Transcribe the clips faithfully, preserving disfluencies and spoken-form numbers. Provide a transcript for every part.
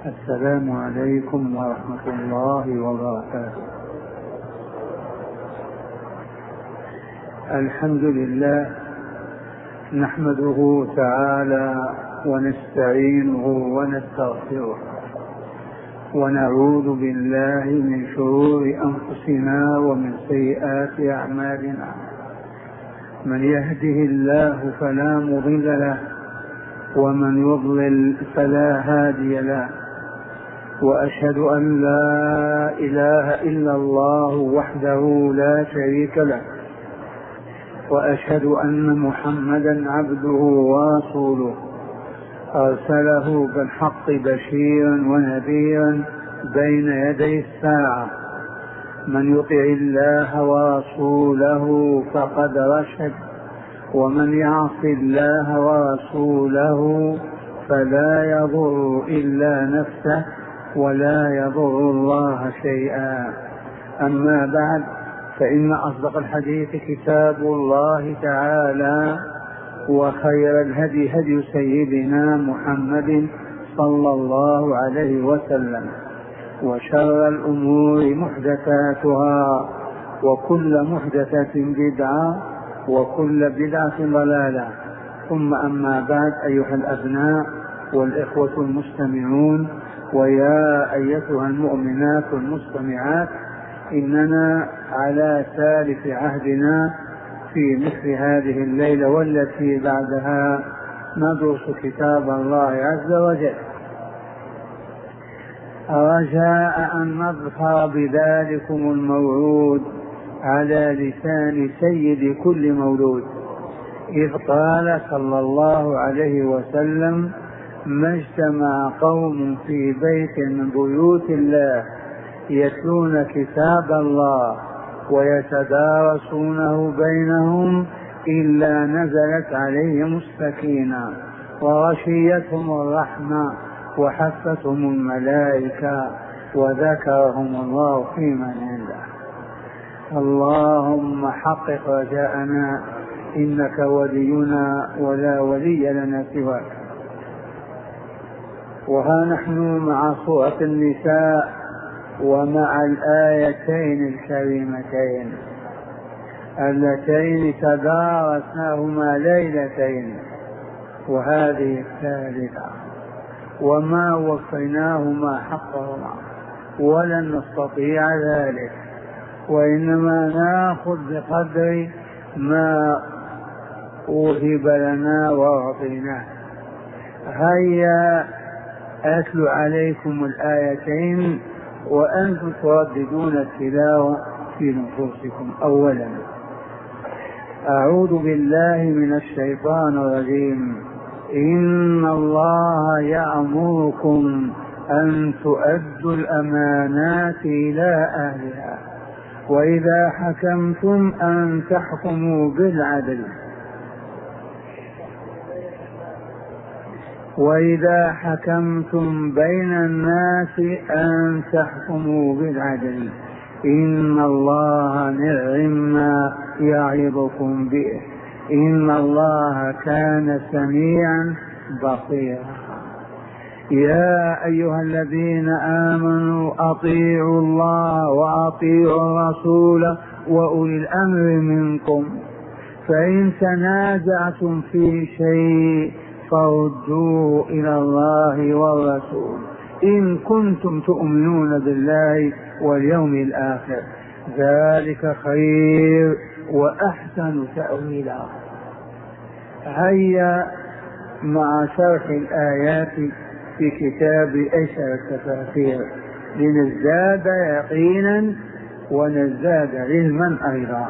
السلام عليكم ورحمة الله وبركاته. الحمد لله نحمده تعالى ونستعينه ونستغفره ونعوذ بالله من شرور أنفسنا ومن سيئات أعمالنا. من يهده الله فلا مضل له ومن يضلل فلا هادي له، وأشهد أن لا إله إلا الله وحده لا شريك له، وأشهد أن محمدا عبده ورسوله أرسله بالحق بشيرا ونذيرا بين يدي الساعة. من يطع الله ورسوله فقد رشد، ومن يعص الله ورسوله فلا يضر إلا نفسه ولا يضر الله شيئا. أما بعد، فإن أصدق الحديث كتاب الله تعالى، وخير الهدي هدي سيدنا محمد صلى الله عليه وسلم، وشر الأمور محدثاتها، وكل محدثة بدعة، وكل بدعة ضلالة. ثم أما بعد، أيها الأبناء والإخوة المستمعون، ويا أيتها المؤمنات المستمعات، إننا على ثالث عهدنا في مثل هذه الليلة والتي بعدها ندرس كتاب الله عز وجل، رجاء أن نظفر بذلكم الموعود على لسان سيد كل مولود، إذ قال صلى الله عليه وسلم: ما اجتمع قوم في بيت من بيوت الله يتلون كتاب الله ويتدارسونه بينهم إلا نزلت عليهم السكينة وغشيتهم الرحمة وحفتهم الملائكة وذكرهم الله في من عنده. اللهم حقق رجاءنا، إنك ولينا ولا ولي لنا سواك. وها نحن مع سورة النساء ومع الآيتين الكريمتين اللتين تدارسناهما ليلتين، وهذه الثالثة، وما وفيناهما حقهما ولن نستطيع ذلك، وإنما نأخذ بقدر ما أوهب لنا وأعطيناه. هيا أتلو عليكم الآيتين وأنتم ترددون التلاوة في نفوسكم. أولا، أعوذ بالله من الشيطان الرجيم. إن الله يأمركم أن تؤدوا الأمانات إلى أهلها، وإذا حكمتم أن تحكموا بالعدل وإذا حكمتم بين الناس أن تحكموا بالعدل إن الله نعم ما يعظكم به إن الله كان سميعا بصيرا. يا أيها الذين آمنوا أطيعوا الله وأطيعوا الرسول وأولي الأمر منكم، فإن تنازعتم في شيء فردوه إلى الله والرسول إن كنتم تؤمنون بالله واليوم الآخر، ذلك خير وأحسن تأويلا. هيا مع شرح الآيات في كتاب أيسر التفاسير لنزداد يقينا ونزداد علما أيضا.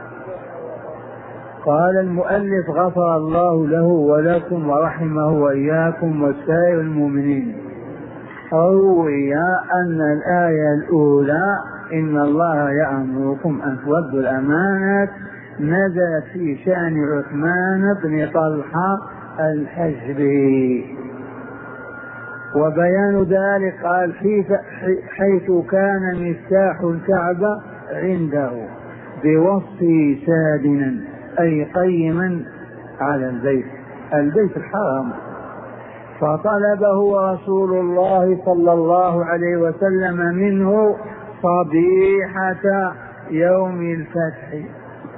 قال المؤلف: غفر الله له ولكم ورحمه وإياكم وسائر المؤمنين. روي أن الآية الأولى إن الله يأمركم أن تؤدوا الأمانات نزلت في شأن عثمان بن طلحة الحجبي، وبيان ذلك قال: حيث كان مفتاح الكعبة عنده بوصفه سادنا، أي قيما على البيت البيت الحرام، فطلبه رسول الله صلى الله عليه وسلم منه صبيحة يوم الفتح.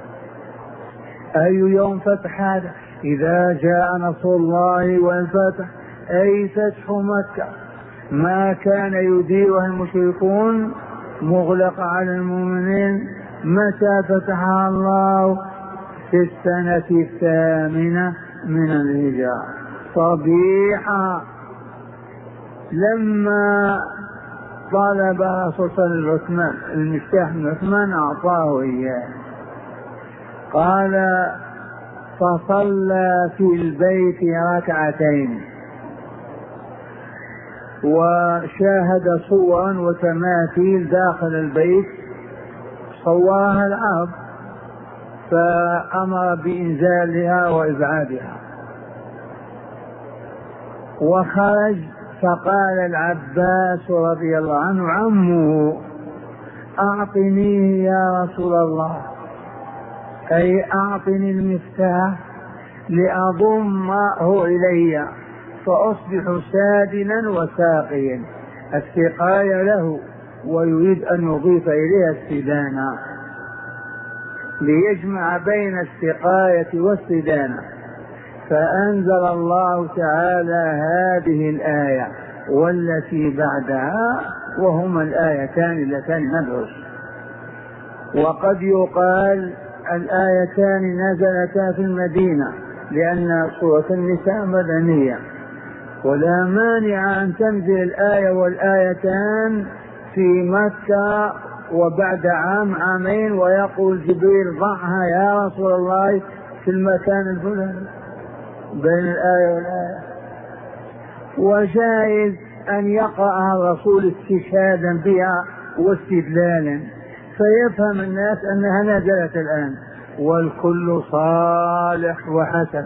أي يوم فتح هذا؟ إذا جاء نصر الله والفتح، أي فتح مكة. ما كان يديرها المشركون مغلق على المؤمنين. متى فتحها الله؟ في السنة الثامنة من الهجرة، صبيحة. لما طلب رسول الله عثمان المفتاح من عثمان أعطاه إياه. قال فصلى في البيت ركعتين وشاهد صورا وتماثيل داخل البيت صورها العرب، فأمر بإنزالها وإبعادها. وخرج فقال العباس رضي الله عنه عمه أعطنيه يا رسول الله، أي أعطني المفتاح لأضمه إلي فأصبح سادنا وساقيا. السقاية له ويريد أن يضيف إليها السدانة ليجمع بين السقاية والسدانة. فأنزل الله تعالى هذه الآية والتي بعدها، وهما الآيتان اللتان ندرس. وقد يقال الآيتان نزلتا في المدينة لأن سورة النساء مدنية، ولا مانع أن تنزل الآية والآيتان في مكة وبعد عام عامين ويقول جبريل ضعها يا رسول الله في المكان الفلاني بين الآية والآية. وجائز أن يقرأها الرسول استشهادا بها واستدلالا فيفهم الناس أنها نزلت الآن، والكل صالح وحسن.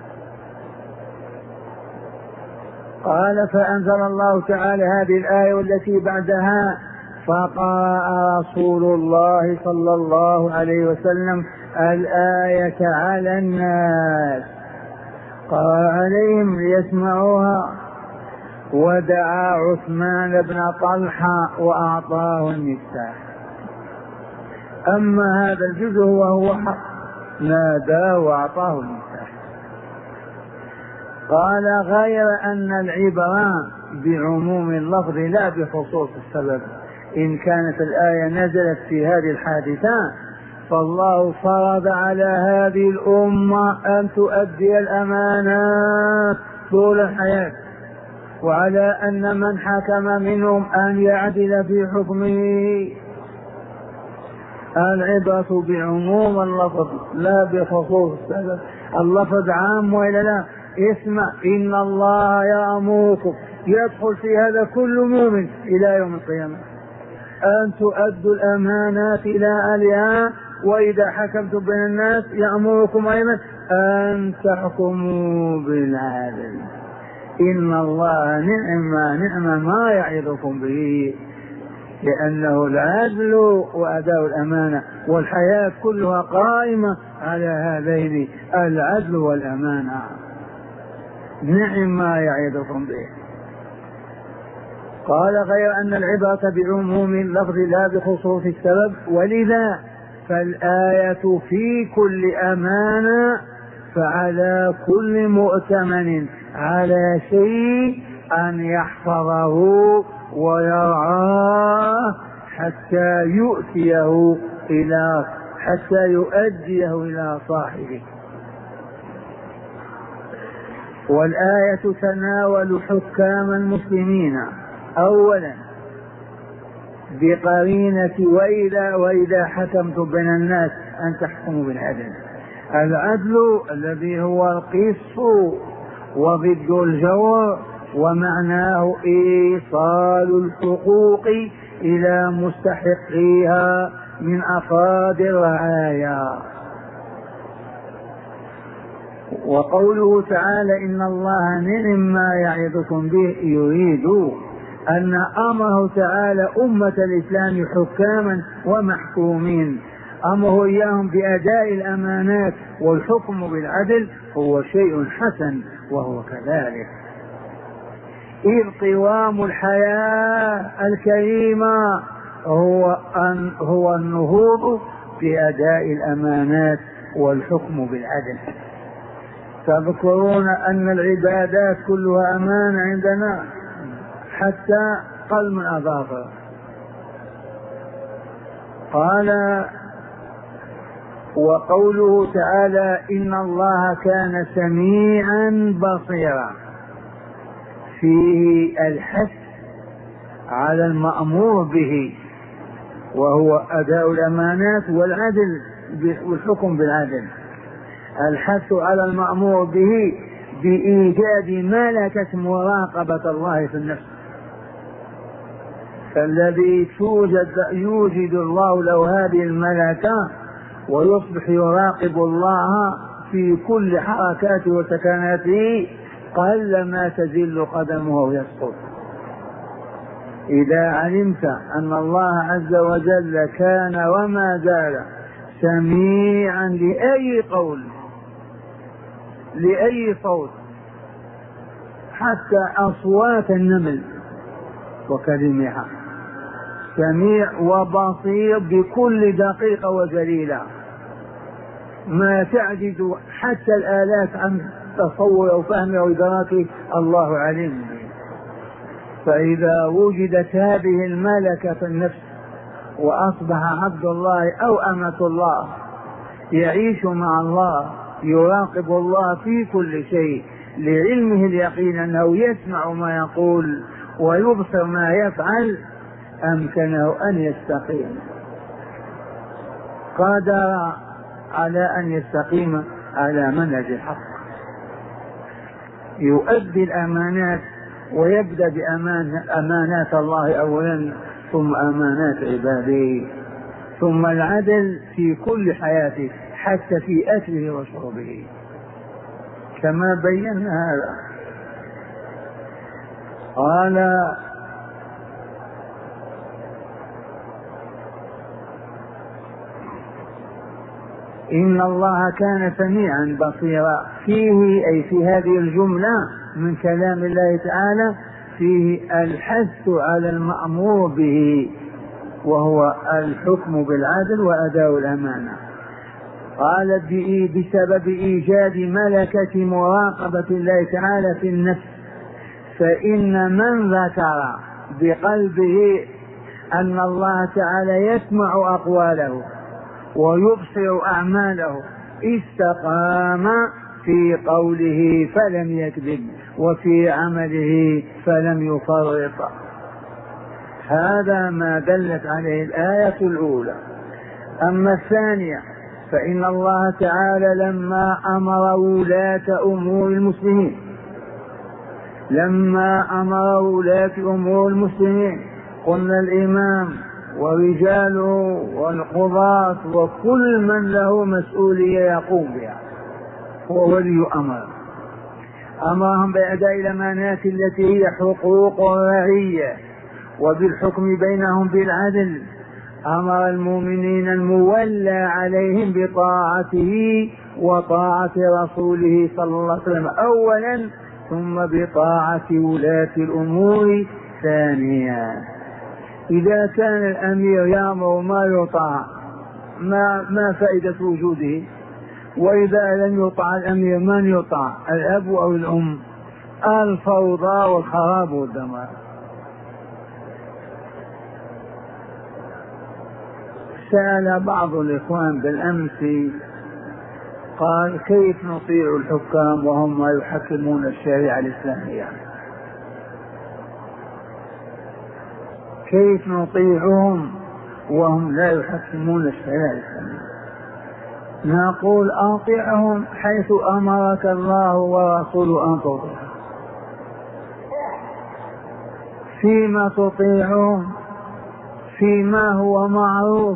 قال فأنزل الله تعالى هذه الآية والتي بعدها فقرأ رسول الله صلى الله عليه وسلم الآية على الناس، قرأ عليهم ليسمعوها، ودعا عثمان بن طلحة وأعطاه المفتاح. أما هذا الجزء وهو حق ناداه وأعطاه المفتاح. قال غير أن العبرة بعموم اللفظ لا بخصوص السبب. إن كانت الآية نزلت في هذه الحادثة فالله فرض على هذه الأمة أن تؤدي الأمانات طول الحياة، وعلى أن من حكم منهم أن يعدل في حكمه. العبرة بعموم اللفظ لا بخصوص السبب. اللفظ عام وإلا لا؟ اسمع إن الله يأمركم، يدخل في هذا كل مؤمن إلى يوم القيامة، أن تؤدوا الأمانات إلى أهلها، وإذا حكمتم بين الناس يأمركم أيضا أن تحكموا بالعدل. إن الله نعم نعم ما يعظكم به، لأنه العدل وأداء الأمانة، والحياة كلها قائمة على هذين العدل والأمانة. نعم ما يعظكم به. قال غير أن العبرة بعموم اللفظ لا بخصوص السبب، ولذا فالآية في كل أمانة، فعلى كل مؤتمن على شيء أن يحفظه ويرعاه حتى يؤتيه إلى حتى يؤديه إلى صاحبه. والآية تناول حكام المسلمين أولا بقرينة وإذا وإذا حكمتم بين الناس أن تحكموا بالعدل. العدل الذي هو القسط وضد الجور، ومعناه إيصال الحقوق إلى مستحقيها من أفراد الرعايا. وقوله تعالى إن الله نعم ما يعظكم به يريد أن أمره تعالى أمة الإسلام حكاما ومحكومين، أمره إياهم بأداء الأمانات والحكم بالعدل هو شيء حسن، وهو كذلك. إذ قوام الحياة الكريمة هو أن هو النهوض بأداء الأمانات والحكم بالعدل. تذكرون أن العبادات كلها أمانة عندنا حتى قل من أظافر. قال وقوله تعالى إن الله كان سميعا بصيرا، فيه الحث على المأمور به وهو أداء الأمانات والعدل والحكم بالعدل. الحث على المأمور به بإيجاد ملكة مراقبة الله في النفس، فالذي توجد يوجد الله له هذه الملكة ويصبح يراقب الله في كل حركاته وسكناته قلما تزل قدمه ويسقط. إذا علمت أن الله عز وجل كان وما زال سميعا لأي قول لأي صوت حتى أصوات النمل وكلمها، سميع وبصير بكل دقيقة وجليلة، ما تعجز حتى الآلات عن تصور أو فهم أو إدراك الله عليم. فإذا وجدت هذه الملكة في النفس وأصبح عبد الله أو أمة الله يعيش مع الله يراقب الله في كل شيء لعلمه اليقين أنه يسمع ما يقول ويبصر ما يفعل، أمكنه أن يستقيم، قادر على أن يستقيم على منهج الحق، يؤدي الأمانات ويبدأ بأمان أمانات الله أولا ثم أمانات عباده ثم العدل في كل حياته حتى في أكله وشربه كما بينا هذا. قال إن الله كان سميعا بصيرا، فيه أي في هذه الجملة من كلام الله تعالى فيه الحث على المأمور به وهو الحكم بالعدل وأداء الأمانة. قال بسبب إيجاد ملكة مراقبة الله تعالى في النفس، فإن من ذكر بقلبه أن الله تعالى يسمع أقواله ويبصر أعماله استقام في قوله فلم يكذب وفي عمله فلم يفرط. هذا ما دلت عليه الآية الأولى. أما الثانية فإن الله تعالى لما أمر ولاة أمور المسلمين لما أمر ولاة أمور المسلمين قلنا الإمام ورجاله والقضاة وكل من له مسؤولية يقوم بها هو ولي أمر، أمرهم بأداء الأمانات التي هي حقوق الرعية وبالحكم بينهم بالعدل. أمر المؤمنين المولى عليهم بطاعته وطاعة رسوله صلى الله عليه وسلم أولا ثم بطاعة ولاة الأمور ثانيا. إذا كان الأمير يأمر ما يطاع ما, ما فائدة وجوده؟ وإذا لم يطاع الأمير من يطاع؟ الأب أو الأم؟ الفوضى والخراب والدمار. سأل بعض الإخوان بالأمس قال كيف نطيع الحكام وهم يحكمون الشريعة الإسلامية؟ كيف نطيعهم وهم لا يحكمون الشريعة الإسلامية؟ نقول أطيعهم حيث أمرك الله ورسوله أن تطيع. فيما تطيعهم؟ فيما هو معروف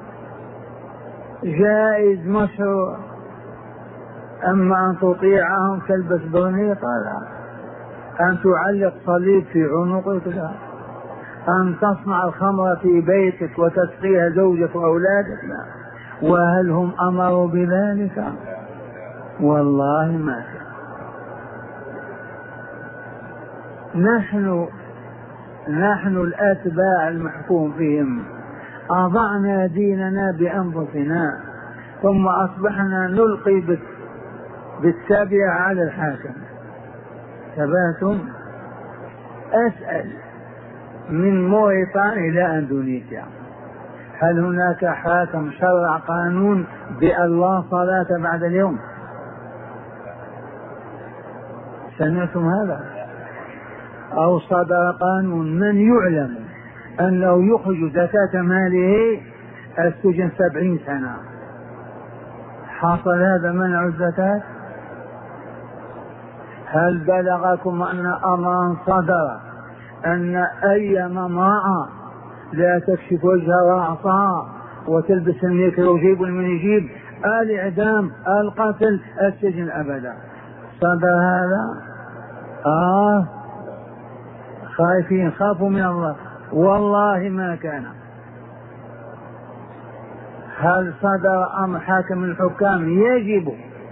جائز مشروع. أما أن تطيعهم تلبس برنيطة لا، أن تعلق صليب في عنقك لا، أن تصنع الخمر في بيتك وتسقيها زوجك وأولادك لا. وهل هم أمروا بذلك؟ والله ما كان. نحن نحن الأتباع المحكوم فيهم أضعنا ديننا بأنفسنا ثم أصبحنا نلقي بالتابع على الحاكم. ثباتم. أسأل من موريتانيا إلى أندونيسيا هل هناك حاكم شرع قانون بأن لا صلاة بعد اليوم؟ سمعتم هذا؟ أو صدر قانون من يعلم أنه يخرج زكاة ماله السجن سبعين سنة؟ حصل هذا منع الزكاة؟ هل بلغكم أن أمرا صدر أن أي امرأة لا تكشف وجهها ورأسها وتلبس الميكروجيب والمنيجيب الإعدام القتل السجن أبدا؟ صدر هذا؟ آه خايفين، خافوا من الله. والله ما كان. هل صدر أمر حاكم الحكام يجب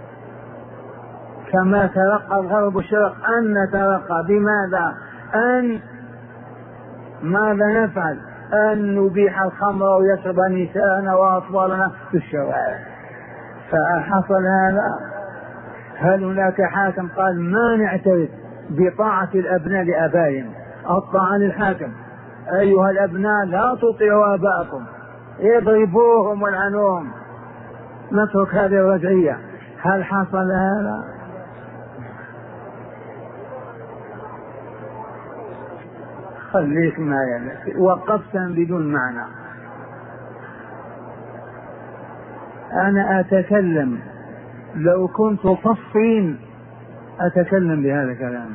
كما تلقى الغرب والشرق أن نتلقى؟ بماذا؟ أن ماذا نفعل؟ أن نبيح الخمر ويشرب نساءنا وأطفالنا في الشوارع. فحصل هذا؟ هل هناك حاكم قال ما نعترف بطاعة الأبناء لآبائهم؟ الطاعة للحاكم. أيها الأبناء لا تطيعوا آباءكم، اضربوهم والعنوهم، نترك هذه الرجعية. هل حصل هذا؟ خليك معي. وقفت بدون معنى. أنا أتكلم لو كنت في الصين أتكلم بهذا الكلام.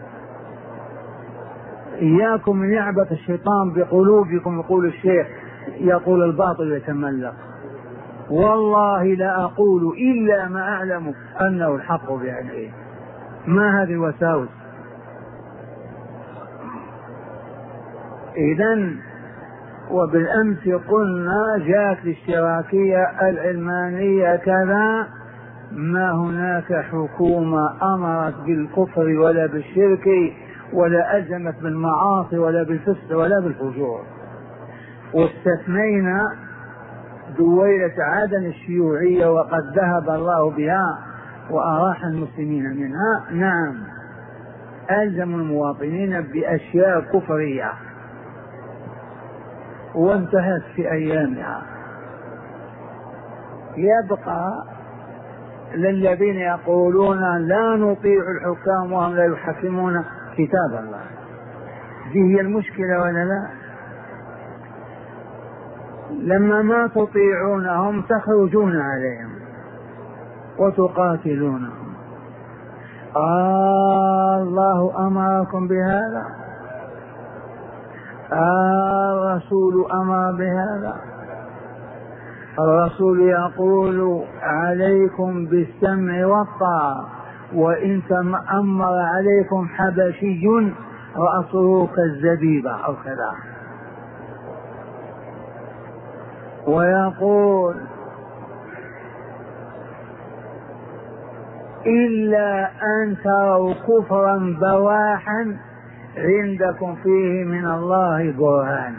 إياكم من يعبث الشيطان بقلوبكم، يقول الشيخ، يقول الباطل يتملق. والله لا أقول إلا ما أعلم أنه الحق بعلمه. ما هذه الوساوس؟ إذن وبالأمس قلنا جاءت الاشتراكية العلمانية كذا، ما هناك حكومة أمرت بالكفر ولا بالشرك ولا ألزمت بالمعاصي ولا بالفسق ولا بالفجور. واستثنينا دويلة عدن الشيوعية وقد ذهب الله بها وأراح المسلمين منها. نعم، ألزموا المواطنين بأشياء كفرية وانتهت في أيامها. يبقى للذين يقولون لا نطيع الحكام وهم لا يحكمون كتاب الله. دي هي المشكلة ولا لا؟ لما ما تطيعونهم تخرجون عليهم وتقاتلونهم. آه الله أمركم بهذا؟ آه الرسول أمر بهذا؟ الرسول يقول عليكم بالسمع والطاعة، وإن أمر عليكم حبشي رأسه كالزبيبة أو كذا. ويقول إلا أن تروا كفرا بواحا عندكم فيه من الله برهان.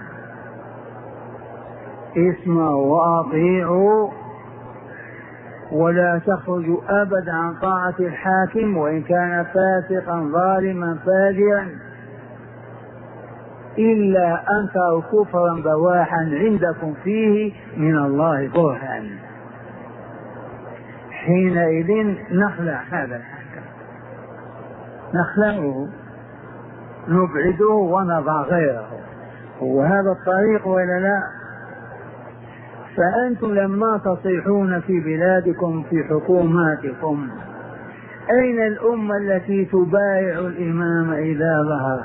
اسمعوا وأطيعوا ولا تخرجوا أبدا عن طاعة الحاكم وإن كان فاسقا ظالما فاجرا، إلا أن تروا كفرا بواحا عندكم فيه من الله برهان. حينئذ نخلع هذا الحاكم، نخلعه، نبعده ونضع غيره. وهذا الطريق ولا لا؟ فأنتم لما تصيحون في بلادكم في حكوماتكم، أين الأمة التي تبايع الإمام إذا ظهر؟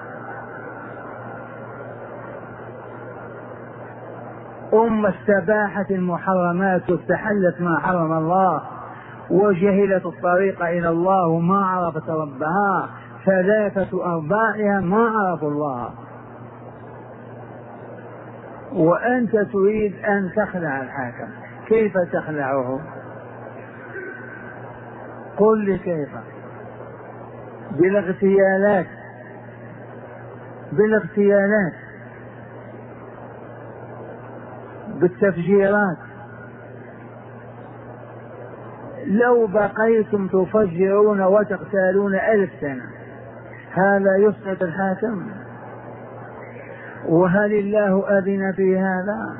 أمة استباحت المحرمات واستحلت ما حرم الله وجهلت الطريق إلى الله وما عرفت ربها، ثلاثة أرباعها ما عرفوا الله. وأنت تريد أن تخلع الحاكم، كيف تخلعه؟ قل لي كيف؟ بالاغتيالات بالاغتيالات، بالتفجيرات. لو بقيتم تفجرون وتقتالون ألف سنة هذا يسقط الحاكم؟ وهل الله أذن في هذا؟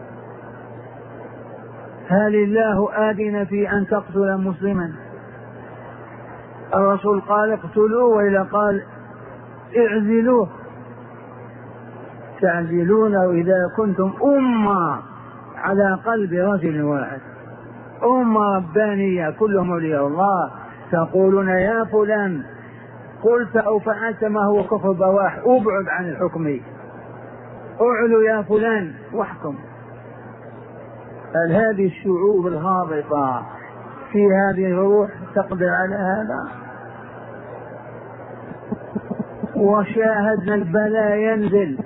هل الله آذن في أن تقتل مسلما؟ الرسول قال اقتلوه، وإلا قال اعزلوه. تعزلونه إذا كنتم أمة على قلب رجل واحد، أمة ربانية كلهم أولياء الله، تقولون يا فلان قلت أو فعلت ما هو كفر بواح، أبعد عن الحكم، أعلو يا فلان واحكم. هل هذه الشعوب الهابطة في هذه الروح تقدر على هذا؟ وشاهدنا البلاء ينزل،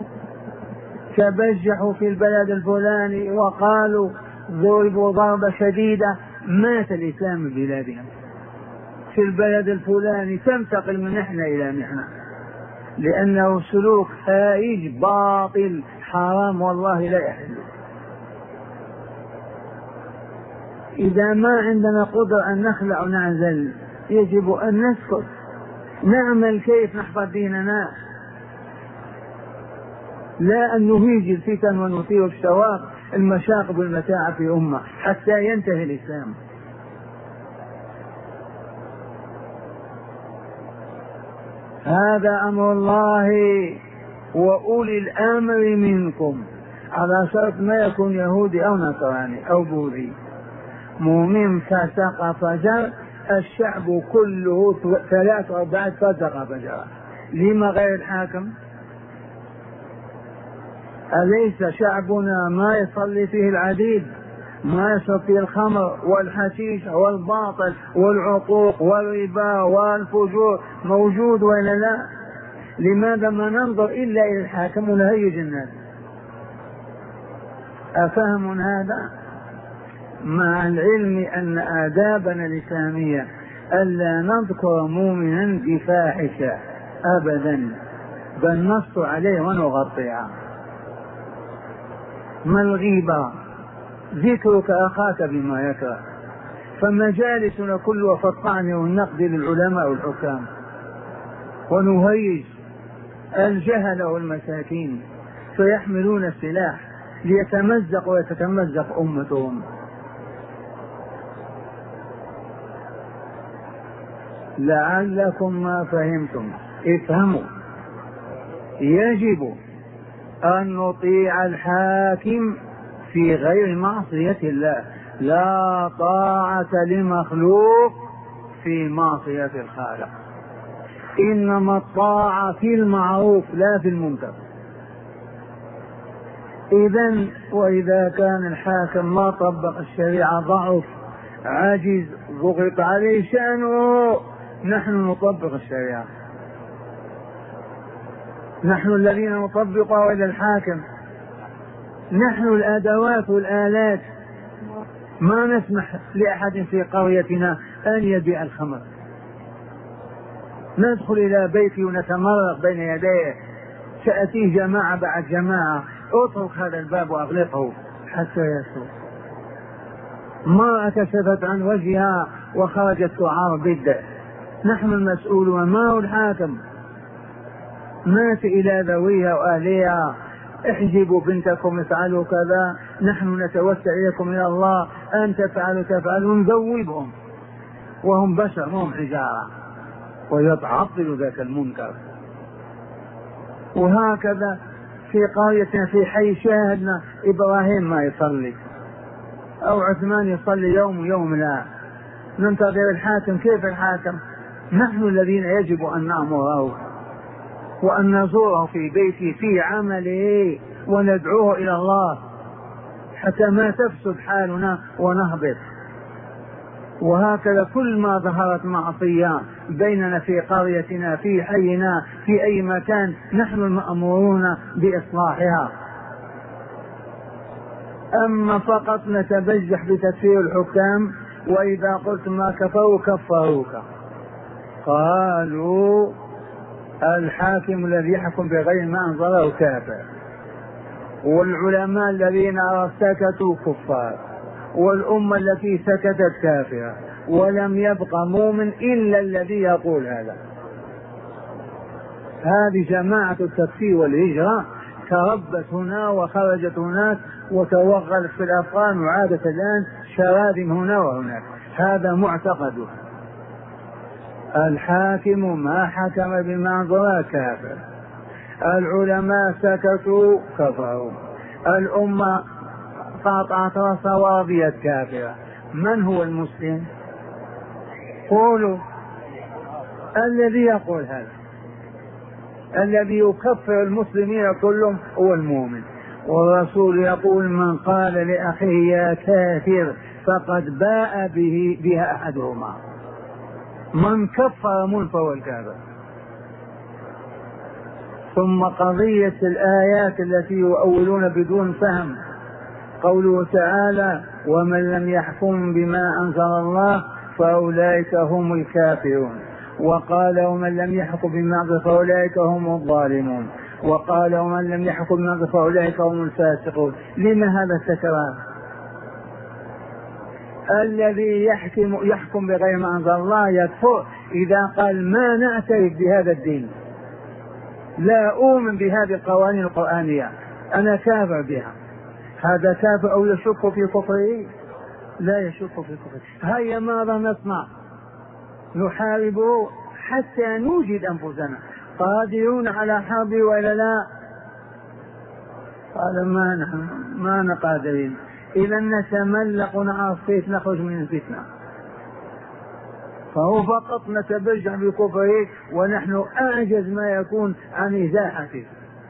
تبجحوا في البلد الفلاني وقالوا ضربوا ضربة شديدة، مات الإسلام ببلادهم. في البلد الفلاني تنتقل من نحن إلى نحن، لأنه سلوك هائج باطل حرام والله لا يحل. إذا ما عندنا قدرة أن نخلع ونعزل يجب أن نسكت، نعمل كيف نحفظ ديننا، لا أن نهيج الفتن ونثير الشواق المشاق والمتاعب في أمة حتى ينتهي الإسلام. هذا أمر الله وأولي الأمر منكم، على شرط ما يكون يهودي أو نصراني أو بوذي. مؤمن فسق فجر، الشعب كله ثلاث أربعة فسق فجر، لما غير الحاكم؟ أليس شعبنا ما يصلي فيه العديد، ما يشرب فيه الخمر والحشيش والباطل والعقوق والربا والفجور موجود ولا لا؟ لماذا ما ننظر إلا إلى الحاكم ونهيج الناس؟ أفهم هذا؟ مع العلم أن آدابنا الإسلامية ألا نذكر مؤمنا بفاحشة أبدا، بل نص عليه ونغطيها. ما الغيبة؟ ذكرك أخاك بما يكره. فمجالسنا كلها في الطعن والنقد للعلماء والحكام، ونهيج الجهل والمساكين فيحملون السلاح ليتمزق ويتتمزق أمتهم. لعلكم ما فهمتم، افهموا. يجب أن نطيع الحاكم في غير معصية الله، لا طاعة لمخلوق في معصية الخالق، إنما الطاعة في المعروف لا في المنكر. إذن وإذا كان الحاكم ما طبق الشريعة، ضعف، عجز، ضغط عليه شأنه، نحن نطبق الشريعة، نحن الذين نطبقها إلى الحاكم، نحن الأدوات والآلات. ما نسمح لأحد في قريتنا أن يبيع الخمر، ندخل إلى بيتي ونتمرق بين يديه، تأتيه جماعة بعد جماعة، اترك هذا الباب وأغلقه حتى يسوق. ما كشفت عن وجهها وخرجت تعار بده، نحن المسؤولون ما هو الحاكم. مات إلى ذويها وأهلها، احجبوا بنتكم افعلوا كذا، نحن نتوسل إليكم إلى الله أن تفعلوا تفعلوا، نذوبهم وهم بشر وهم حجارة، ويتعطل ذاك المنكر. وهكذا في قريتنا في حي شاهدنا إبراهيم ما يصلي، أو عثمان يصلي يوم ويوم لا، ننتظر الحاكم. كيف الحاكم؟ نحن الذين يجب أن نأمره وأن نزوره في بيته في عمله وندعوه إلى الله حتى ما تفسد حالنا ونهبط. وهكذا كل ما ظهرت معصية بيننا في قريتنا في حينا في أي مكان، نحن المأمورون بإصلاحها. أما فقط نتبجح بتكفير الحكام، وإذا قلت ما كفروا كفروك. قالوا الحاكم الذي يحكم بغير ما أنزله كافر، والعلماء الذين سكتوا كفار، والأمة التي سكتت كافرة، ولم يبق مؤمن إلا الذي يقول هذا. هذه جماعة التكفير والهجرة تربت هنا وخرجت هناك وتوغلت في الأفغان وعادت الآن شراذم هنا وهناك. هذا معتقده. الحاكم ما حكم بما أنزل كافر، العلماء سكتوا كفروا، الأمة قاطعت رأسها ورضيت كافرة. من هو المسلم؟ قولوا. الذي يقول هذا، الذي يكفر المسلمين كلهم هو المؤمن. والرسول يقول من قال لأخيه يا كافر فقد باء به بها أحدهما. من كفر من فهو الكافر. ثم قضية الآيات التي يؤولون بدون فهم، قوله تعالى ومن لم يحكم بما أنزل الله فأولئك هم الكافرون، وقال ومن لم يحكم بما أنزل فأولئك هم الظالمون، وقال ومن لم يحكم بما أنزل فأولئك هم الفاسقون. لما هذا التكرار؟ الذي يحكم يحكم بغير ما أنزل الله يكفر إذا قال ما نعترف بهذا الدين، لا أؤمن بهذه القوانين القرآنية، أنا كافر بها. هذا كافر أو يشك في كفره؟ لا يشك في كفره. هيا ماذا نصنع؟ نحاربه حتى نوجد أنفسنا قادرون على حرب وإلا لا؟ قال ما نحن ما نقادرين. إذا نتملق ونعصيت نخرج من الفتنة. فهو فقط نتبجح بكفره ونحن أعجز ما يكون عن إزاحته.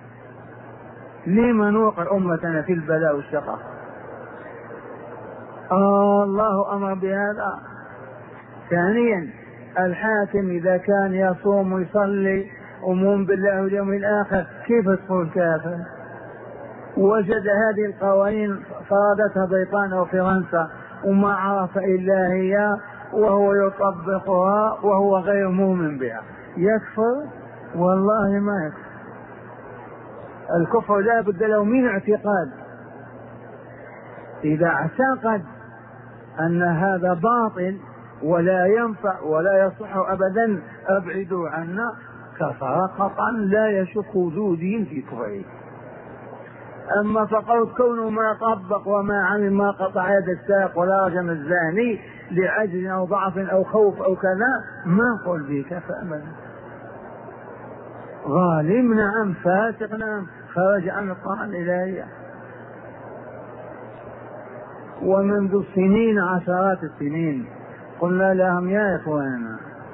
لما نوقع أمتنا في البلاء والشقاء؟ آه الله أمر بهذا. ثانيا الحاكم إذا كان يصوم ويصلي ومؤمن بالله واليوم الآخر كيف تقول كافر؟ وجد هذه القوانين فرضتها بريطانيا وفرنسا وما عرف إلا هي وهو يطبقها وهو غير مؤمن بها، يكفر؟ والله ما يكفر. الكفر لا بد له من اعتقاد. إذا اعتقد أن هذا باطل ولا ينفع ولا يصح أبدا أبعدوا عنا، كفر قطعا لا يشك وجود دين في كفره. أما فقط كونه ما طبق وما عمل ما قطع يد الساق ولا رجم الزاني لعجز أو ضعف أو خوف أو كذا ما قل به كفى أبدا. ظالم نعم، فاسق نعم، خرج عن الطاعة الإلهية. ومنذ سنين عشرات السنين قلنا لهم يا إخواننا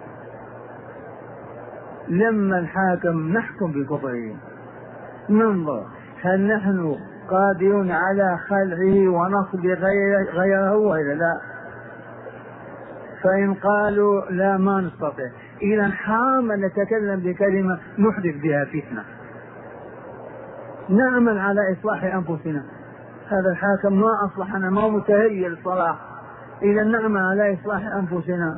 لما الحاكم نحكم بكفره ننظر هل نحن قادرون على خلعه ونصب غيره وإلا لا. فإن قالوا لا ما نستطيع، إذا حرام أن نتكلم بكلمة نحدث بها فتنة. نعمل على إصلاح أنفسنا. هذا الحاكم ما أصلحنا، ما متهيئ للصلاح، إذا نعمل على إصلاح أنفسنا.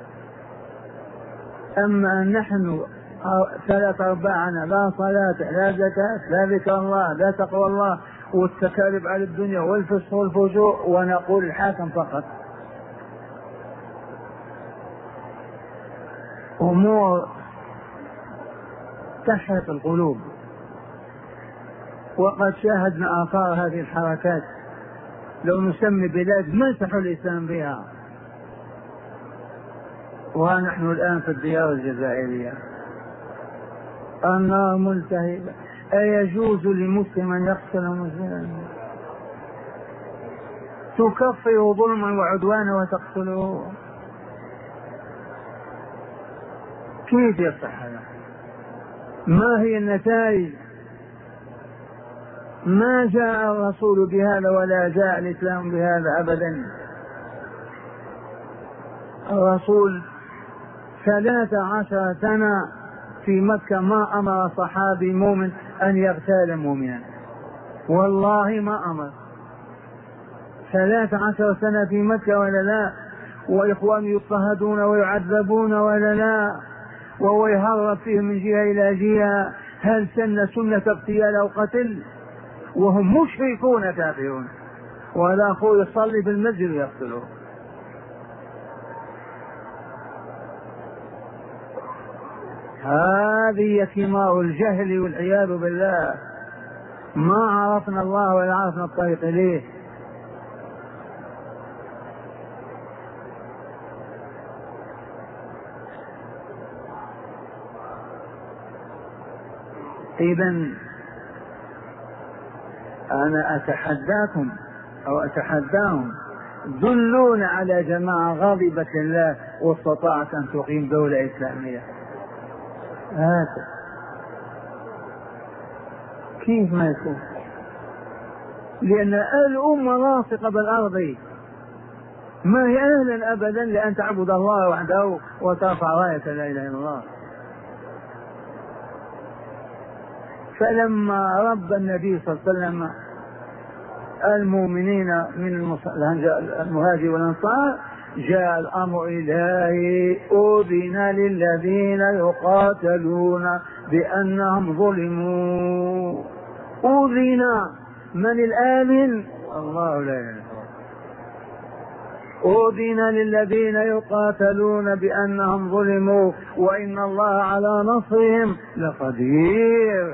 أما نحن ثلاث أرباعنا لا صلاة لا زكاة لا ذكر الله لا تقوى الله والتكالب على الدنيا والفسق والفجور ونقول الحاكم فقط. أمور تحرق القلوب. وقد شاهدنا آثار هذه الحركات. لو نسمي بلاد مسحوا الإسلام بها، ونحن الآن في الديار الجزائرية النار ملتهبة. أيجوز لمسلم أن يقتل مسلما؟ تكفر ظلما وعدوانا وتقتله؟ كيف يصح هذا؟ ما هي النتائج؟ ما جاء الرسول بهذا ولا جاء الإسلام بهذا أبدا. الرسول ثلاث عشر سنة في مكة ما أمر صحابي مؤمن أن يغتال مؤمنا، والله ما أمر. ثلاث عشر سنة في مكة ولا لا؟ وإخوان يضطهدون ويعذبون ولا لا؟ وهو يهرب فيه من جهة إلى جهة. هل سن سنة اغتيال أو قتل؟ وهم مشركون كافرون، ولا أخوه يصلي في المسجد ويقتله. هذه ثمار الجهل والعياذ بالله. ما عرفنا الله ولا عرفنا الطريق إليه. إذن أنا أتحداكم أو أتحداهم، دلون على جماعة غضبت الله واستطاعت أن تقيم دولة إسلامية. هذا كيف ما يكون؟ لأن الأمة لاصقة بالأرض، ما هي أهلا أبدا لأن تعبد الله وحده وترفع راية لا إله إلا الله. فلما رب النبي صلى الله عليه وسلم المؤمنين من المهاجر والأنصار جاء الأمر إلهي: أذن للذين يقاتلون بأنهم ظلموا. أذن من الآمن؟ الله لا إله إلا هو. أذن للذين يقاتلون بأنهم ظلموا وإن الله على نصرهم لقدير.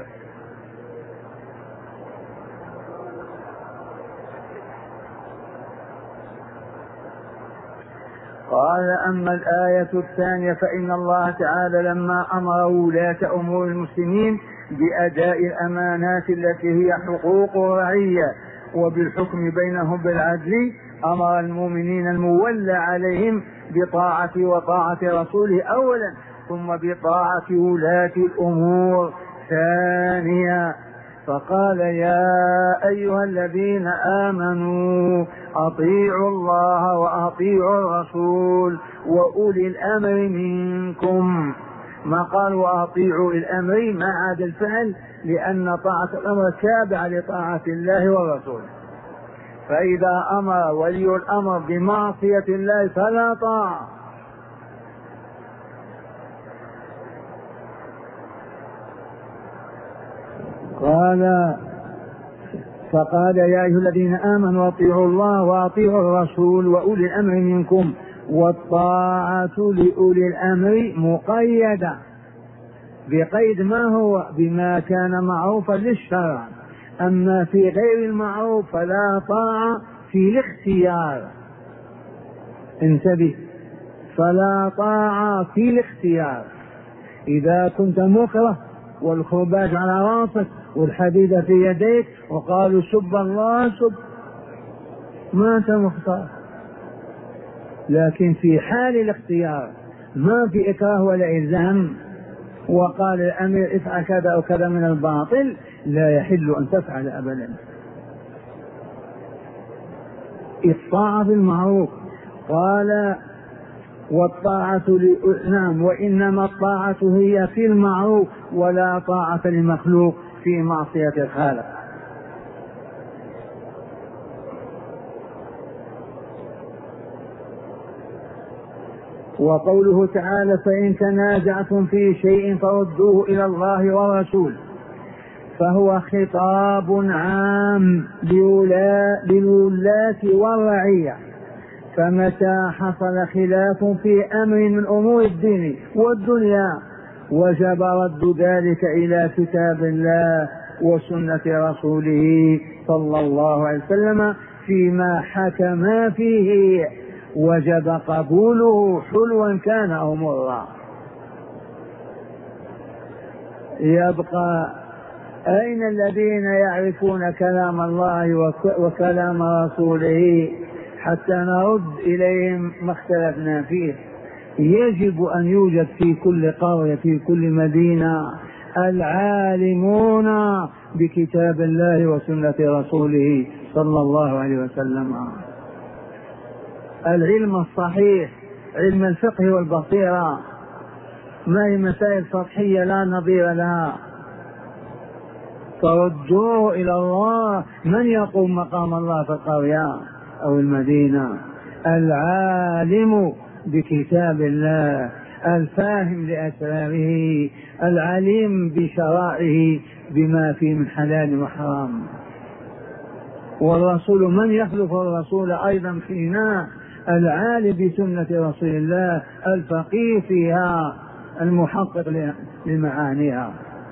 قال: أما الآية الثانية فإن الله تعالى لما أمر ولاة أمور المسلمين بأداء الأمانات التي هي حقوق الرعية وبالحكم بينهم بالعدل، أمر المؤمنين المولى عليهم بطاعة وطاعة رسوله أولا، ثم بطاعة ولاة الأمور ثانيا. فقال: يا أيها الذين آمنوا أطيعوا الله وأطيعوا الرسول وأولي الأمر منكم. ما قال وأطيعوا الأمر ما عاد الفعل، لأن طاعة الأمر تابعة لطاعة الله والرسول. فإذا أمر ولي الأمر بمعصية الله فلا طاعة. قال فقال: يا أيها الذين آمنوا أطيعوا الله وأطيعوا الرسول وأولي الأمر منكم. والطاعة لأولي الأمر مقيدة بقيد ما هو بما كان معروفا للشرع، أما في غير المعروف فلا طاعة في الاختيار. انتبه، فلا طاعة في الاختيار. إذا كنت مكره والخباز على راسك والحديدة في يديك وقالوا سب الله سب، ما أنت مختار. لكن في حال الاختيار ما في إكراه ولا إلزام، وقال الأمير افعل كذا أو كذا من الباطل، لا يحل أن تفعل أبدا. الطاعة بالمعروف. قال: والطاعة ل... نعم وإنما الطاعة هي في المعروف، ولا طاعة لمخلوق في معصية الخالق. وقوله تعالى: فإن تنازعتم في شيء فردوه إلى الله والرسول، فهو خطاب عام للولاة والرعية. فمتى حصل خلاف في أمر من أمور الدين والدنيا وجب رد ذلك إلى كتاب الله وسنة رسوله صلى الله عليه وسلم فيما حكما فيه، وجب قبوله حلوا كان أو مرا. يبقى أين الذين يعرفون كلام الله وكلام رسوله حتى نرد إليهم ما اختلفنا فيه؟ يجب أن يوجد في كل قرية في كل مدينة العالمون بكتاب الله وسنة رسوله صلى الله عليه وسلم. العلم الصحيح، علم الفقه والبصيرة، ما هي مسائل سطحية لا نظير لها. فردوه إلى الله. من يقوم مقام الله في القرية أو المدينة؟ العالم بكتاب الله الفاهم لأسراره العليم بشرائعه بما فيه من حلال وحرام. والرسول من يخلف الرسول أيضا فينا؟ العالم بسنة رسول الله الفقيه فيها المحقق لمعانيها.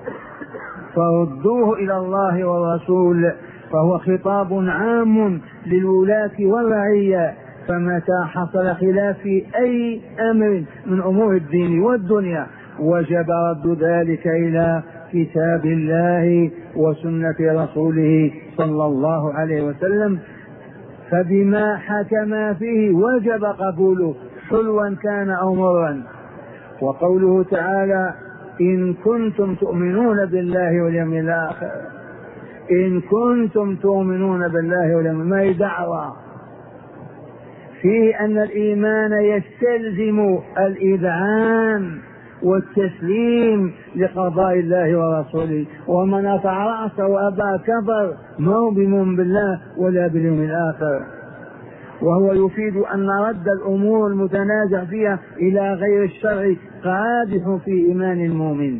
فردوه إلى الله والرسول، فهو خطاب عام للولاة والرعية. فمتى حصل خلاف في أي أمر من أمور الدين والدنيا وجب رد ذلك إلى كتاب الله وسنة رسوله صلى الله عليه وسلم، فبما حكم فيه وجب قبوله حلوا كان أو مرا. وقوله تعالى: إن كنتم تؤمنون بالله واليوم الآخر، إن كنتم تؤمنون بالله واليوم الآخر، ما هي دعوة فيه أن الإيمان يستلزم الإذعان والتسليم لقضاء الله ورسوله. ومن أطاع رأسه وأبى كفر، ما هو بمؤمن بالله ولا باليوم الآخر. وهو يفيد أن رد الأمور المتنازع فيها إلى غير الشرع قادح في إيمان المؤمن.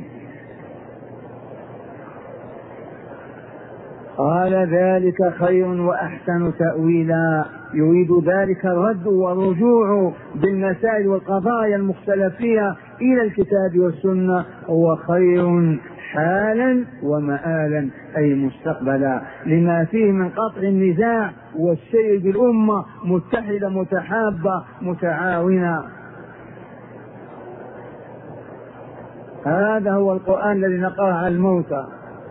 قال: ذلك خير وأحسن تأويلا، يريد ذلك الرد والرجوع بالمسائل والقضايا المختلف فيها إلى الكتاب والسنة، هو خير حالا ومآلا أي مستقبلا، لما فيه من قطع النزاع والسير بالأمة متحدة متحابة متعاونة. هذا هو القرآن الذي نقرأ على الموتى.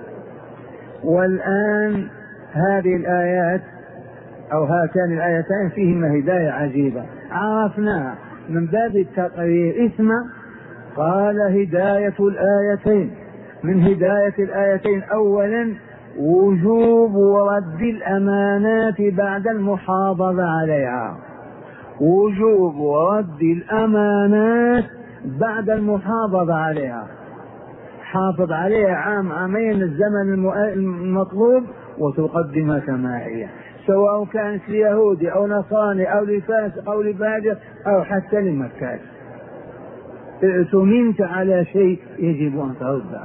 والآن هذه الآيات أو هاتان الآيتان فيهما هداية عجيبة عرفناها من باب التقرير. اسمع، قال: هداية الآيتين، من هداية الآيتين أولا وجوب رد الأمانات بعد المحافظة عليها، وجوب رد الأمانات بعد المحافظة عليها. حافظ عليها عام عامين الزمن المطلوب وتقدمها كما هي، سواء كانت ليهودي أو نصراني أو لفاسق أو لفاجر أو حتى لمكاس. اؤتمنت على شيء يجب أن ترده.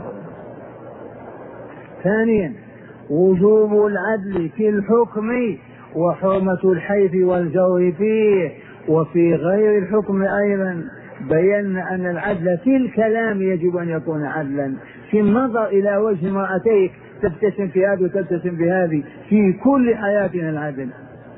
ثانيا وجوب العدل في الحكم وحرمة الحيف والجور فيه وفي غير الحكم أيضا. بينا أن العدل في الكلام يجب أن يكون عدلا، في النظر إلى وجه امرأتيك تبتسم في هذه وتبتسم بهذه، في كل حياتنا العدل.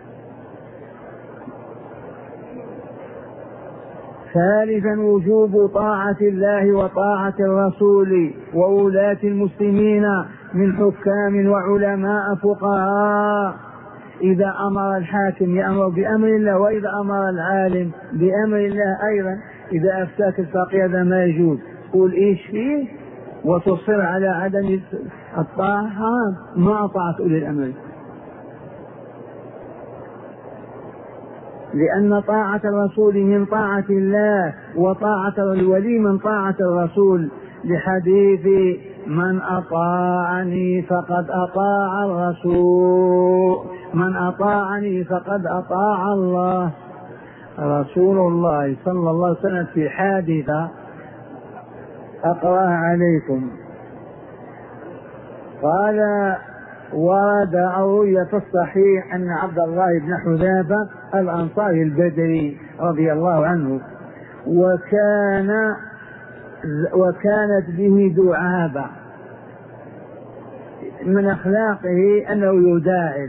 ثالثا وجوب طاعة الله وطاعة الرسول وولاة المسلمين من حكام وعلماء فقهاء. إذا أمر الحاكم يأمر بأمر الله، وإذا أمر العالم بأمر الله أيضا. إذا أفتاك الفقيه هذا ما يجوز، قول إيش فيه وتصر على عدم الطاعة، ما طاعة أولي الأمر، لأن طاعة الرسول من طاعة الله وطاعة الولي من طاعة الرسول، لحديث: من أطاعني فقد أطاع الرسول، من أطاعني فقد أطاع الله. رسول الله صلى الله عليه وسلم في حادثة أقرأها عليكم، قال: ورد أو روي في الصحيح أن عبد الله بن حذافة الأنصاري البدري رضي الله عنه وكان وكانت به دعابة، من أخلاقه أنه يداعب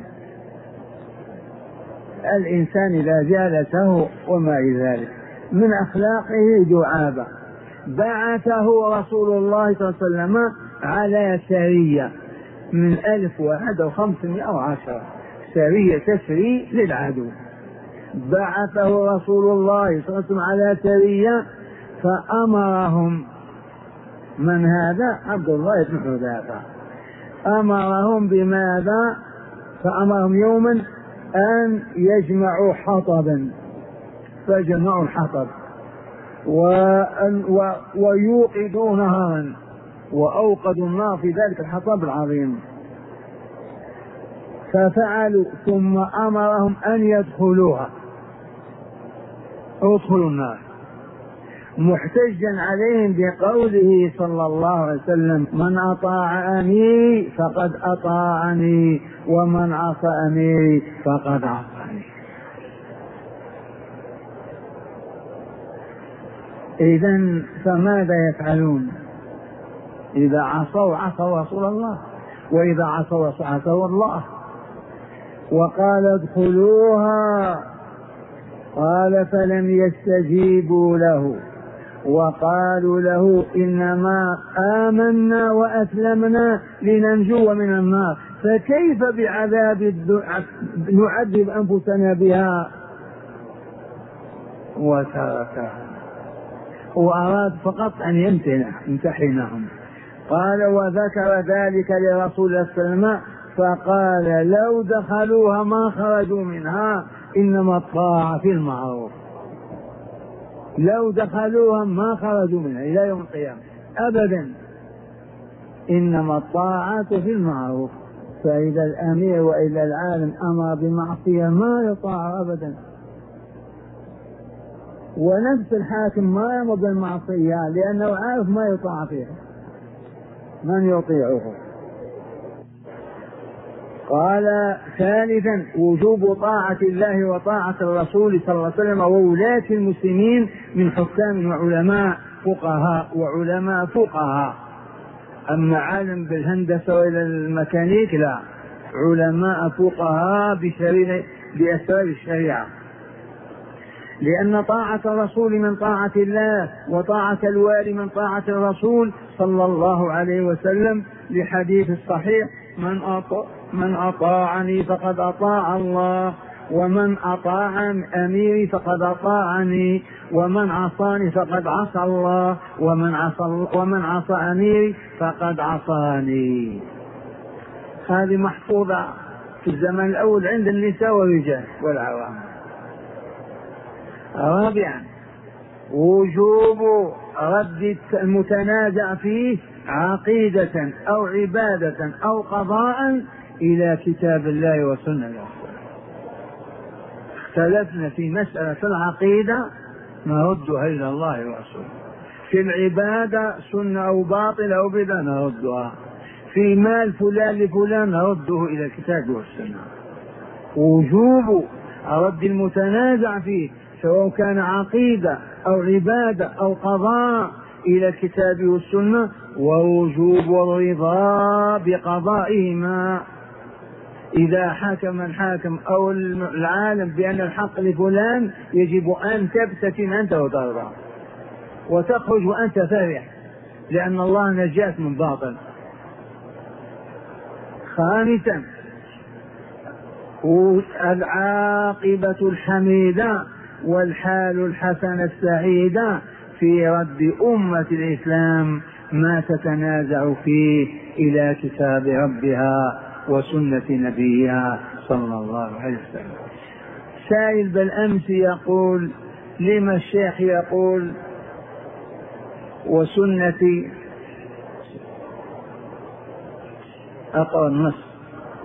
الإنسان إذا جالسه وما إلى ذلك، من أخلاقه دعابة. بعثه رسول الله صلى الله عليه وسلم على سرية من ألف واحد أو خمسمائة أو عشرة، سرية تسري للعدو. بعثه رسول الله صلى الله عليه وسلم على سرية فأمرهم، من هذا؟ عبد الله بن حذافة. أمرهم بماذا؟ فأمرهم يوما أن يجمعوا حطبا، فجمعوا الحطب ويوقدوا نهرا وأوقدوا النار في ذلك الحطب العظيم، ففعلوا. ثم أمرهم أن يدخلوها، ادخلوا النار. محتجا عليهم بقوله صلى الله عليه وسلم: من أطاع أميري فقد أطاعني ومن عصى أميري فقد عصاني. إذن فماذا يفعلون؟ إذا عصوا عصوا رسول الله، وإذا عصوا عصوا الله. وقال: ادخلوها، قال: فلم يستجيبوا له وقالوا له: إنما آمنا وأسلمنا لننجو من النار، فكيف بعذاب نعذب أنفسنا بها؟ وتركها، وأراد فقط أن يمتنع يمتحنهم. قال: وذكر ذلك لرسول الله صلى الله عليه وسلم فقال: لو دخلوها ما خرجوا منها، إنما الطاعة في المعروف. لو دخلوها ما خرجوا منها إلى يوم القيامة أبدا، إنما الطاعة في المعروف. فإذا الأمير وإذا العالم أمر بمعصية ما يطاع أبدا، ونفس الحاكم ما يأمر بالمعصية لأنه عارف ما يطاع فيها، من يطيعه. قال: ثالثا وجوب طاعة الله وطاعة الرسول صلى الله عليه وسلم وولاة المسلمين من حكام وعلماء فقهاء وعلماء فقهاء. أما عالم بالهندسة وإلى الميكانيك لا، علماء فقهاء بأسرار الشريعة. لأن طاعة الرسول من طاعة الله، وطاعة الوالي من طاعة الرسول صلى الله عليه وسلم، لحديث الصحيح: من أطاع من أطاعني فقد أطاع الله، ومن أطاع أميري فقد أطاعني، ومن عصاني فقد عصى الله، ومن عصى ومن عصى أميري فقد عصاني. هذه محفوظة في الزمن الأول عند النساء والرجال والعوام. رابعا وجوب رد المتنازع فيه عقيدة أو عبادة أو قضاء إلى كتاب الله وسنة رسوله. اختلفنا في مسألة العقيدة نردها إلى الله ورسوله، في العبادة سنة أو باطل أو بدعة نردها، في مال فلان لفلان نرده إلى الكتاب والسنة. وجوب رد المتنازع فيه سواء كان عقيدة أو عبادة أو قضاء إلى الكتاب والسنة، ووجوب الرضا بقضائهما. إذا حكم الحاكم أو العالم بأن الحق لفلان يجب أن تبتسم أنت وترضى وتخرج وأنت فرح، لأن الله نجاك من باطل. خامسا العاقبة الحميدة والحال الحسنة السعيدة في رد أمة الإسلام ما تتنازع فيه إلى كتاب ربها وسنة نبيها صلى الله عليه وسلم. سائل بالأمس يقول: لما الشيخ يقول وسنة؟ أقرأ النص: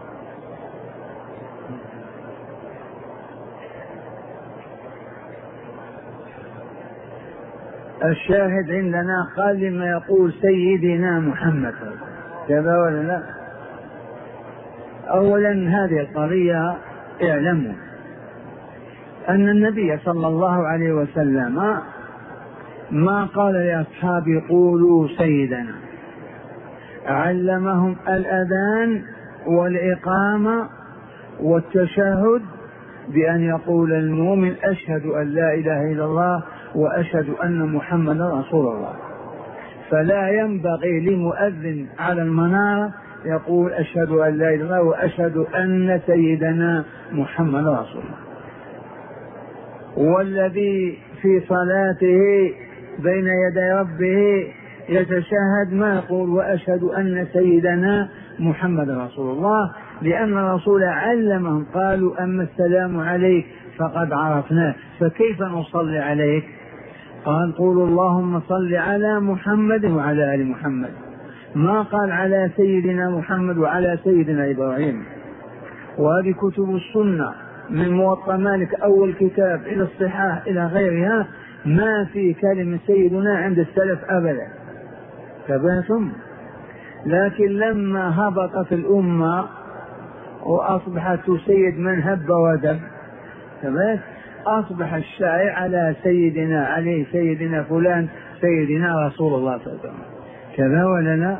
الشاهد عندنا قال لما يقول سيدنا محمد، كذا ولا لا؟ أولا هذه القضية اعلموا أن النبي صلى الله عليه وسلم ما قال لأصحابه قولوا سيدنا، علمهم الأذان والإقامة والتشهد بأن يقول المؤمن: أشهد أن لا إله إلا الله وأشهد أن محمدا رسول الله. فلا ينبغي لمؤذن على المنارة يقول: أشهد أن لا إله إلا الله وأشهد أن سيدنا محمدا رسول الله. والذي في صلاته بين يدي ربه يتشهد ما يقول: وأشهد أن سيدنا محمدا رسول الله، لأن الرسول علمهم قالوا: أما السلام عليك فقد عرفناه، فكيف نصلي عليك؟ قال: قولوا اللهم صل على محمد وعلى آل محمد، ما قال على سيدنا محمد وعلى سيدنا إبراهيم. وهذه كتب السنة من موطأ مالك أول كتاب إلى الصحاح إلى غيرها، ما في كلمة سيدنا عند السلف أبدا، تبهتم. لكن لما هبطت الأمة وأصبحت تسيد من هب ودب، تبهت، أصبح الشائع على سيدنا عليه سيدنا فلان سيدنا رسول الله صلى الله عليه وسلم، كذا ولا لا؟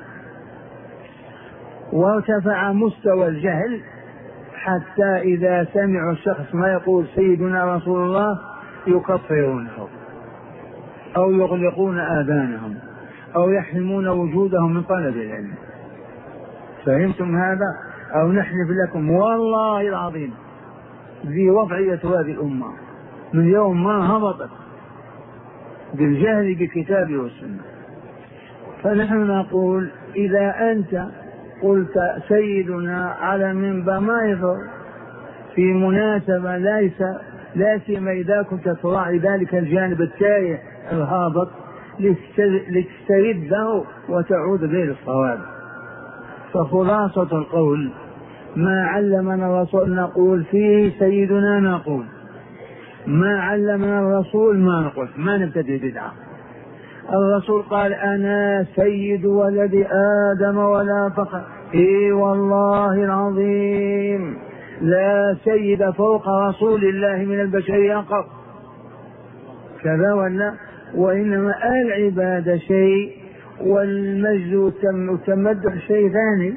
وارتفع مستوى الجهل حتى إذا سمعوا الشخص ما يقول سيدنا رسول الله يكفرونه أو يغلقون آذانهم أو يحرمون وجودهم من طلب العلم. فهمتم هذا؟ أو نحلف لكم والله العظيم ذي وضعية هذه الأمة من يوم ما هبطت بالجهل بكتاب والسنة. فنحن نقول إذا أنت قلت سيدنا على منبر ما يضر في مناسبة ليس لا سيما إذا كنت تراعي ذلك الجانب التائه الهابط لتسترده وتعود به للصواب. فخلاصة القول ما علمنا الرسول نقول فيه سيدنا نقول، ما علمنا الرسول ما نقول، ما نبتدئ بدعة. الرسول قال أنا سيد ولد آدم ولا فخر، إي والله العظيم لا سيد فوق رسول الله من البشرية قط، كذا ولا؟ وإنما العبادة شيء والمجد والتمدح شيء ثاني.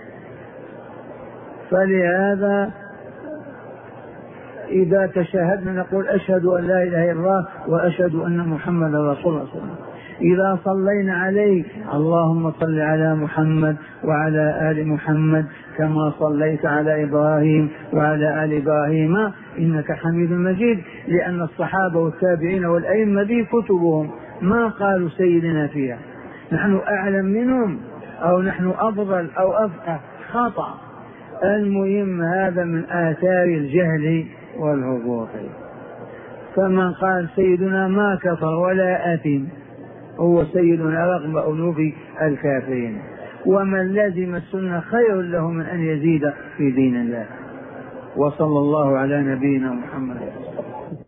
فلهذا إذا تشهدنا نقول أشهد أن لا إله إلا الله وأشهد أن محمدا رسول الله صلى الله عليه وسلم. إذا صلينا عليه اللهم صل على محمد وعلى آل محمد كما صليت على إبراهيم وعلى آل إبراهيم إنك حميد مجيد، لأن الصحابة والتابعين والأئمة دي كتبهم ما قالوا سيدنا فيها. نحن أعلم منهم أو نحن أفضل أو أفقه، خطأ. المهم هذا من آثار الجهل والهبوط. فمن قال سيدنا ما كفر ولا أثم، هو سيدنا رغم أنوف الكافرين. ومن لزم السنة خير له من أن يزيد في دين الله. وصلى الله على نبينا محمد.